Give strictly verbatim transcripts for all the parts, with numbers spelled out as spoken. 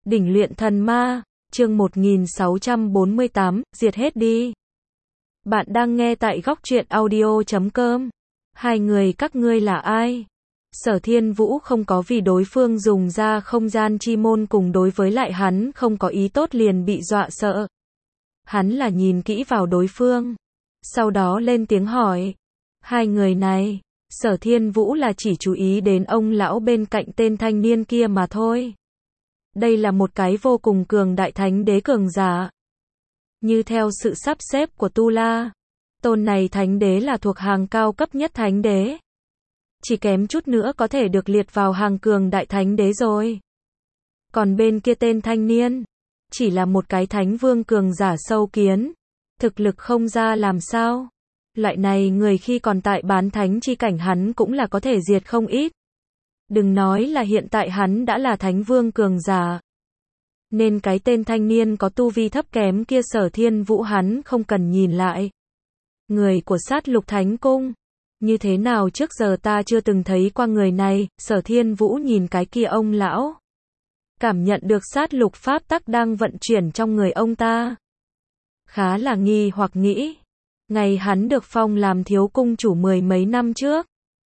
Đỉnh luyện thần ma, chương một nghìn sáu trăm bốn mươi tám, diệt hết đi. Bạn đang nghe tại góc truyện audio chấm com. Hai người các ngươi là ai? Sở Thiên Vũ không có vì đối phương dùng ra không gian chi môn cùng đối với lại hắn không có ý tốt liền bị dọa sợ. Hắn là nhìn kỹ vào đối phương. Sau đó lên tiếng hỏi. Hai người này, Sở Thiên Vũ là chỉ chú ý đến ông lão bên cạnh tên thanh niên kia mà thôi. Đây là một cái vô cùng cường đại thánh đế cường giả. Như theo sự sắp xếp của Tu La, tôn này thánh đế là thuộc hàng cao cấp nhất thánh đế. Chỉ kém chút nữa có thể được liệt vào hàng cường đại thánh đế rồi. Còn bên kia tên thanh niên, chỉ là một cái thánh vương cường giả sâu kiến. Thực lực không ra làm sao. Loại này người khi còn tại bán thánh chi cảnh hắn cũng là có thể diệt không ít. Đừng nói là hiện tại hắn đã là thánh vương cường giả. Nên cái tên thanh niên có tu vi thấp kém kia Sở Thiên Vũ hắn không cần nhìn lại. Người của sát lục thánh cung. Như thế nào trước giờ ta chưa từng thấy qua người này, Sở Thiên Vũ nhìn cái kia ông lão. Cảm nhận được sát lục pháp tắc đang vận chuyển trong người ông ta. Khá là nghi hoặc nghĩ. Ngày hắn được phong làm thiếu cung chủ mười mấy năm trước.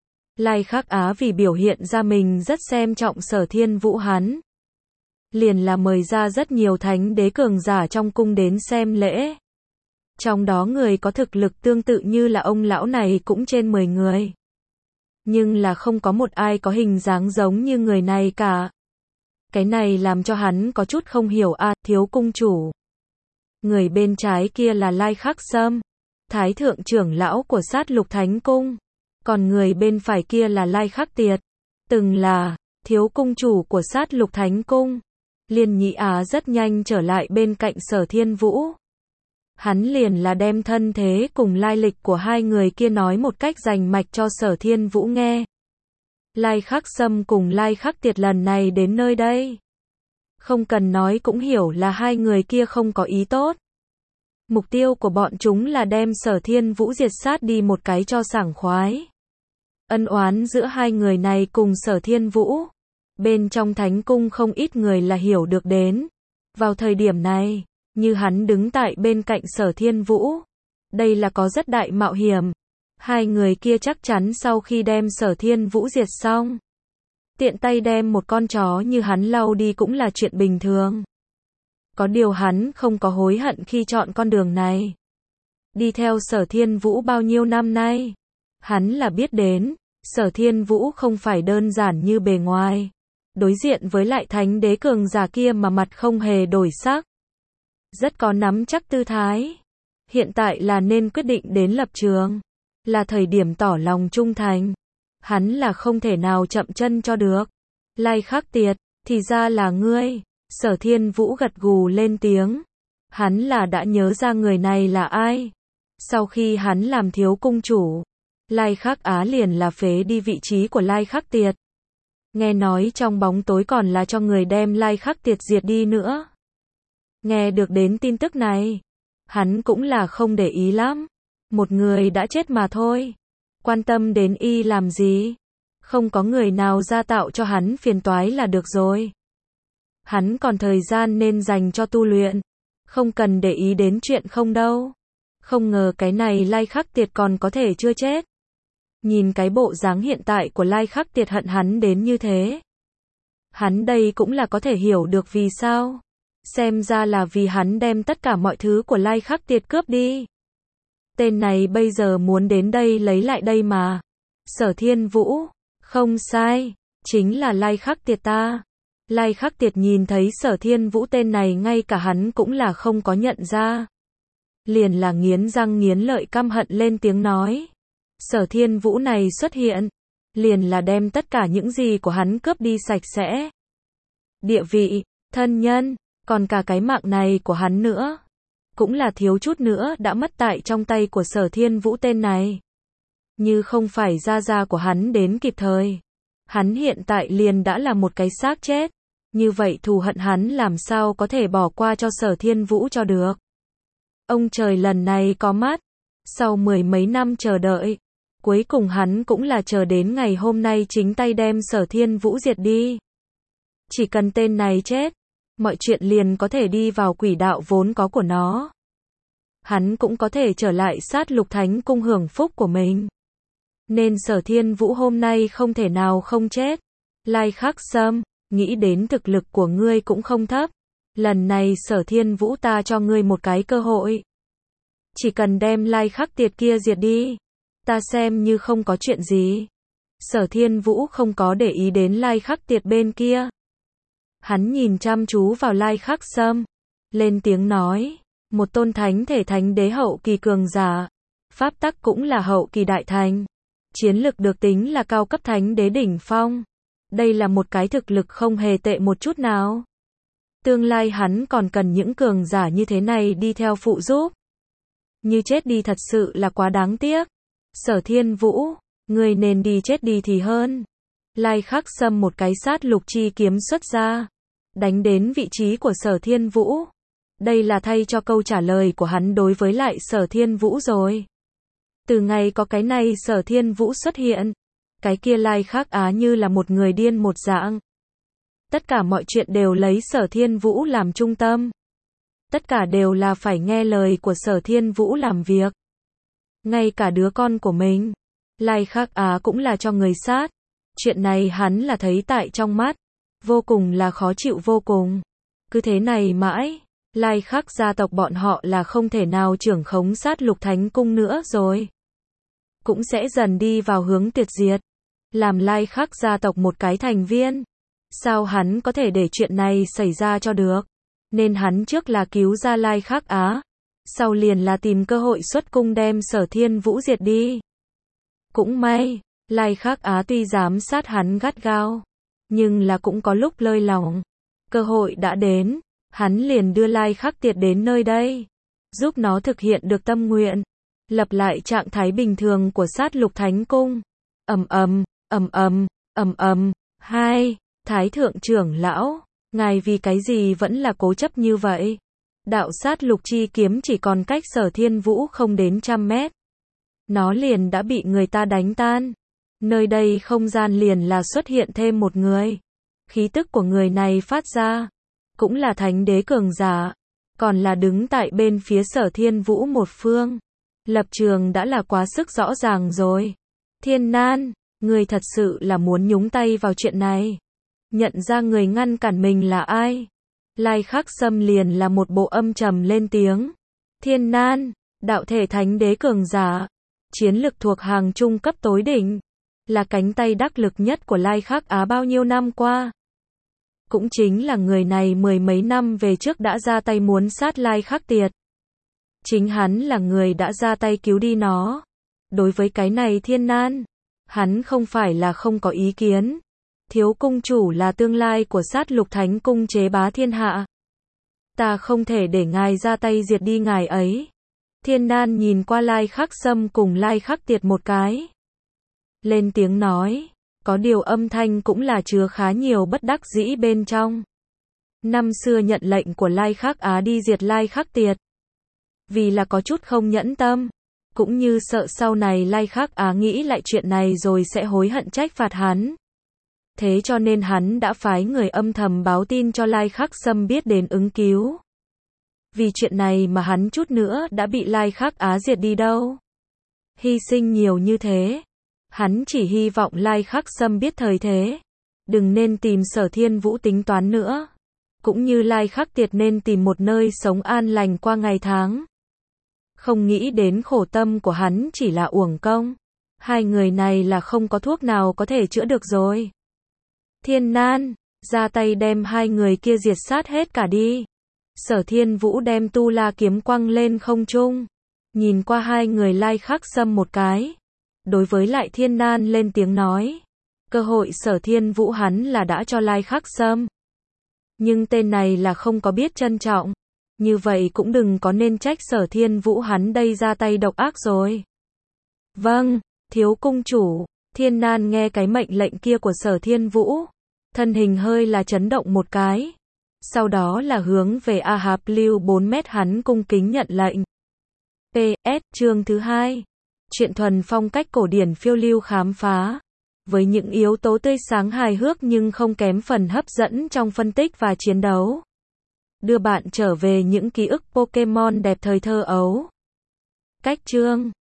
Lai Khắc Á vì biểu hiện ra mình rất xem trọng Sở Thiên Vũ hắn. Liền là mời ra rất nhiều thánh đế cường giả trong cung đến xem lễ. Trong đó người có thực lực tương tự như là ông lão này cũng trên mười người. Nhưng là không có một ai có hình dáng giống như người này cả. Cái này làm cho hắn có chút không hiểu à, thiếu cung chủ. Người bên trái kia là Lai Khắc Sâm, thái thượng trưởng lão của sát lục thánh cung. Còn người bên phải kia là Lai Khắc Tiệt, từng là thiếu cung chủ của sát lục thánh cung. Liên Nhị Á rất nhanh trở lại bên cạnh Sở Thiên Vũ. Hắn liền là đem thân thế cùng lai lịch của hai người kia nói một cách rành mạch cho Sở Thiên Vũ nghe. Lai Khắc Sâm cùng Lai Khắc Tiệt lần này đến nơi đây. Không cần nói cũng hiểu là hai người kia không có ý tốt. Mục tiêu của bọn chúng là đem Sở Thiên Vũ diệt sát đi một cái cho sảng khoái. Ân oán giữa hai người này cùng Sở Thiên Vũ. Bên trong thánh cung không ít người là hiểu được đến. Vào thời điểm này, như hắn đứng tại bên cạnh Sở Thiên Vũ. Đây là có rất đại mạo hiểm. Hai người kia chắc chắn sau khi đem Sở Thiên Vũ diệt xong. Tiện tay đem một con chó như hắn lau đi cũng là chuyện bình thường. Có điều hắn không có hối hận khi chọn con đường này. Đi theo Sở Thiên Vũ bao nhiêu năm nay. Hắn là biết đến, Sở Thiên Vũ không phải đơn giản như bề ngoài. Đối diện với lại thánh đế cường giả kia mà mặt không hề đổi sắc. Rất có nắm chắc tư thái. Hiện tại là nên quyết định đến lập trường. Là thời điểm tỏ lòng trung thành. Hắn là không thể nào chậm chân cho được. Lai Khắc Tiệt, thì ra là ngươi. Sở Thiên Vũ gật gù lên tiếng. Hắn là đã nhớ ra người này là ai. Sau khi hắn làm thiếu cung chủ, Lai Khắc Á liền là phế đi vị trí của Lai Khắc Tiệt. Nghe nói trong bóng tối còn là cho người đem Lai Khắc Tiệt diệt đi nữa. Nghe được đến tin tức này, hắn cũng là không để ý lắm. Một người đã chết mà thôi. Quan tâm đến y làm gì? Không có người nào ra tạo cho hắn phiền toái là được rồi. Hắn còn thời gian nên dành cho tu luyện. Không cần để ý đến chuyện không đâu. Không ngờ cái này Lai Khắc Tiệt còn có thể chưa chết. Nhìn cái bộ dáng hiện tại của Lai Khắc Tiệt hận hắn đến như thế. Hắn đây cũng là có thể hiểu được vì sao. Xem ra là vì hắn đem tất cả mọi thứ của Lai Khắc Tiệt cướp đi. Tên này bây giờ muốn đến đây lấy lại đây mà. Sở Thiên Vũ, không sai, chính là Lai Khắc Tiệt ta. Lai Khắc Tiệt nhìn thấy Sở Thiên Vũ tên này ngay cả hắn cũng là không có nhận ra. Liền là nghiến răng nghiến lợi căm hận lên tiếng nói. Sở Thiên Vũ này xuất hiện, liền là đem tất cả những gì của hắn cướp đi sạch sẽ. Địa vị, thân nhân, còn cả cái mạng này của hắn nữa. Cũng là thiếu chút nữa đã mất tại trong tay của Sở Thiên Vũ tên này. Như không phải gia gia của hắn đến kịp thời. Hắn hiện tại liền đã là một cái xác chết. Như vậy thù hận hắn làm sao có thể bỏ qua cho Sở Thiên Vũ cho được. Ông trời lần này có mắt. Sau mười mấy năm chờ đợi. Cuối cùng hắn cũng là chờ đến ngày hôm nay chính tay đem Sở Thiên Vũ diệt đi. Chỉ cần tên này chết. mọi chuyện liền có thể đi vào quỹ đạo vốn có của nó. Hắn cũng có thể trở lại sát lục thánh cung hưởng phúc của mình. Nên Sở Thiên Vũ hôm nay không thể nào không chết. Lai Khắc Sâm, nghĩ đến thực lực của ngươi cũng không thấp. Lần này Sở Thiên Vũ ta cho ngươi một cái cơ hội. Chỉ cần đem Lai Khắc Tiệt kia diệt đi, ta xem như không có chuyện gì. Sở Thiên Vũ không có để ý đến Lai Khắc Tiệt bên kia. Hắn nhìn chăm chú vào Lai Khắc Sâm, lên tiếng nói, một tôn thánh thể thánh đế hậu kỳ cường giả, pháp tắc cũng là hậu kỳ đại thành, chiến lực được tính là cao cấp thánh đế đỉnh phong. Đây là một cái thực lực không hề tệ một chút nào. Tương lai hắn còn cần những cường giả như thế này đi theo phụ giúp. Như chết đi thật sự là quá đáng tiếc. Sở Thiên Vũ, người nên đi chết đi thì hơn. Lai Khắc Sâm một cái sát lục chi kiếm xuất ra, đánh đến vị trí của Sở Thiên Vũ. Đây là thay cho câu trả lời của hắn đối với lại Sở Thiên Vũ rồi. Từ ngày có cái này Sở Thiên Vũ xuất hiện, cái kia Lai Khắc Á như là một người điên một dạng. Tất cả mọi chuyện đều lấy Sở Thiên Vũ làm trung tâm. Tất cả đều là phải nghe lời của Sở Thiên Vũ làm việc. Ngay cả đứa con của mình, Lai Khắc Á cũng là cho người sát. Chuyện này hắn là thấy tại trong mắt, vô cùng là khó chịu vô cùng. Cứ thế này mãi, Lai Khắc gia tộc bọn họ là không thể nào trưởng khống sát lục thánh cung nữa rồi. Cũng sẽ dần đi vào hướng tuyệt diệt. Làm Lai Khắc gia tộc một cái thành viên. Sao hắn có thể để chuyện này xảy ra cho được? Nên hắn trước là cứu ra Lai Khắc Á. Sau liền là tìm cơ hội xuất cung đem Sở Thiên Vũ diệt đi. Cũng may, Lai Khắc Á tuy giám sát hắn gắt gao, nhưng là cũng có lúc lơi lỏng. Cơ hội đã đến, hắn liền đưa Lai Khắc Tiệt đến nơi đây, giúp nó thực hiện được tâm nguyện, lập lại trạng thái bình thường của sát lục thánh cung. Ầm ầm, ầm ầm, ầm ầm. Hai, Thái thượng trưởng lão, ngài vì cái gì vẫn là cố chấp như vậy? Đạo sát lục chi kiếm chỉ còn cách Sở Thiên Vũ không đến trăm mét. Nó liền đã bị người ta đánh tan. Nơi đây không gian liền là xuất hiện thêm một người. Khí tức của người này phát ra, cũng là thánh đế cường giả, còn là đứng tại bên phía Sở Thiên Vũ một phương. Lập trường đã là quá sức rõ ràng rồi. Thiên Nan, người thật sự là muốn nhúng tay vào chuyện này. Nhận ra người ngăn cản mình là ai? Lai Khắc Sâm liền là một bộ âm trầm lên tiếng. Thiên Nan, đạo thể thánh đế cường giả, chiến lực thuộc hàng trung cấp tối đỉnh, là cánh tay đắc lực nhất của Lai Khắc Á bao nhiêu năm qua. Cũng chính là người này mười mấy năm về trước đã ra tay muốn sát Lai Khắc Tiệt. Chính hắn là người đã ra tay cứu đi nó. Đối với cái này Thiên Nan, hắn không phải là không có ý kiến. Thiếu cung chủ là tương lai của sát lục thánh cung chế bá thiên hạ. Ta không thể để ngài ra tay diệt đi ngài ấy. Thiên Nan nhìn qua Lai Khắc Sâm cùng Lai Khắc Tiệt một cái. Lên tiếng nói, có điều âm thanh cũng là chứa khá nhiều bất đắc dĩ bên trong. Năm xưa nhận lệnh của Lai Khắc Á đi diệt Lai Khắc Tiệt. Vì là có chút không nhẫn tâm, cũng như sợ sau này Lai Khắc Á nghĩ lại chuyện này rồi sẽ hối hận trách phạt hắn. Thế cho nên hắn đã phái người âm thầm báo tin cho Lai Khắc Sâm biết đến ứng cứu. Vì chuyện này mà hắn chút nữa đã bị Lai Khắc Á diệt đi đâu. Hy sinh nhiều như thế. Hắn chỉ hy vọng Lai Khắc Sâm biết thời thế. Đừng nên tìm Sở Thiên Vũ tính toán nữa. Cũng như Lai Khắc Tiệt nên tìm một nơi sống an lành qua ngày tháng. Không nghĩ đến khổ tâm của hắn chỉ là uổng công. Hai người này là không có thuốc nào có thể chữa được rồi. Thiên Nan, ra tay đem hai người kia diệt sát hết cả đi. Sở Thiên Vũ đem tu la kiếm quăng lên không trung. Nhìn qua hai người Lai Khắc Sâm một cái. Đối với lại Thiên Nan lên tiếng nói. Cơ hội Sở Thiên Vũ hắn là đã cho Lai Khắc Sâm. Nhưng tên này là không có biết trân trọng. Như vậy cũng đừng có nên trách Sở Thiên Vũ hắn đây ra tay độc ác rồi. Vâng, thiếu cung chủ. Thiên Nan nghe cái mệnh lệnh kia của Sở Thiên Vũ. Thân hình hơi là chấn động một cái. Sau đó là hướng về A Hạp lưu bốn mét hắn cung kính nhận lệnh. pê ét chương thứ hai. Chuyện thuần phong cách cổ điển phiêu lưu khám phá. Với những yếu tố tươi sáng hài hước nhưng không kém phần hấp dẫn trong phân tích và chiến đấu. đưa bạn trở về những ký ức Pokemon đẹp thời thơ ấu. Cách chương